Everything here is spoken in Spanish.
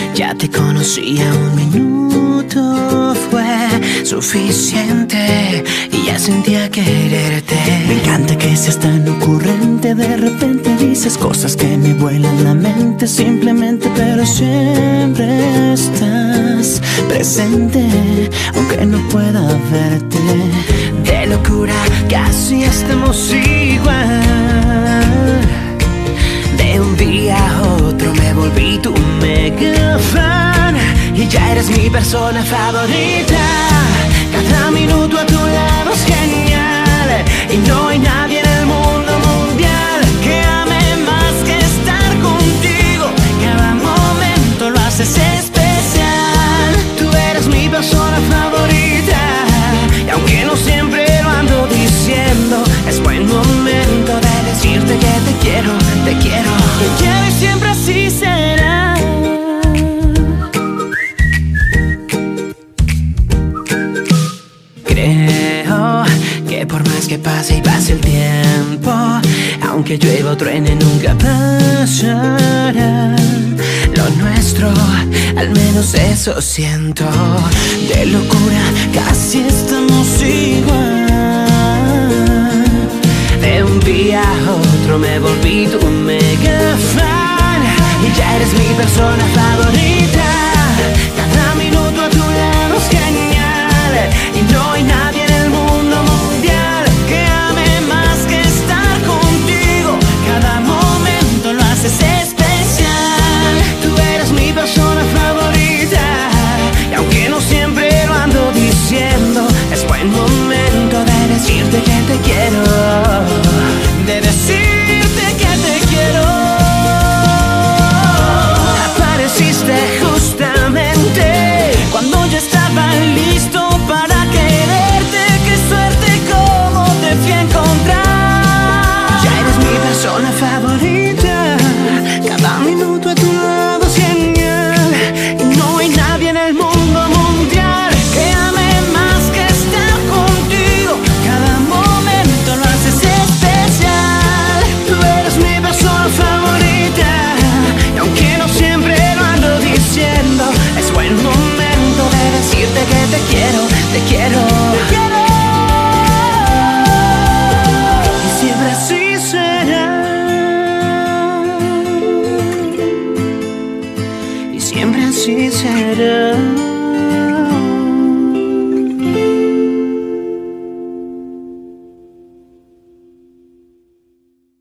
Ya te conocía, un minuto fue suficiente y ya sentía quererte. Me encanta que seas tan ocurrente. De repente dices cosas que me vuelan la mente. Simplemente, pero siempre estás presente, aunque no pueda verte. De locura casi estamos igual. De un día a otro me volví tu mega fan y ya eres mi persona favorita. Cada minuto a tu lado es genial y no hay nadie en el mundo mundial que ame más que estar contigo. Cada momento lo haces especial. Tú eres mi persona favorita y aunque no siempre lo ando diciendo, es buen momento de decirte que te quiero, te quiero, te quiero y siempre así será. Creo que por más que pase y pase el tiempo, aunque llueva o truene nunca pasará. Lo nuestro, al menos eso siento. De locura casi estamos igual. De un día a otro me volví tu mega fan y ya eres mi persona favorita. Cada minuto a tu lado es genial y no hay nadie en el mundo mundial que ame más que estar contigo. Cada momento lo haces especial. Tú eres mi persona favorita y aunque no siempre lo ando diciendo, es buen momento de decirte que te quiero, de decirte que te quiero. Apareciste justamente cuando yo estaba listo para quererte. Qué suerte como te fui a encontrar. Ya eres mi persona favorita. Cada minuto a tu lado es genial y no hay nadie en el mundo mundial que ame más que estar contigo. Cada momento lo haces especial. Tú eres mi persona favorita y aunque no siempre lo ando diciendo, es buen momento de decirte que te quiero, te quiero, te quiero. Y siempre así será. Y siempre así será.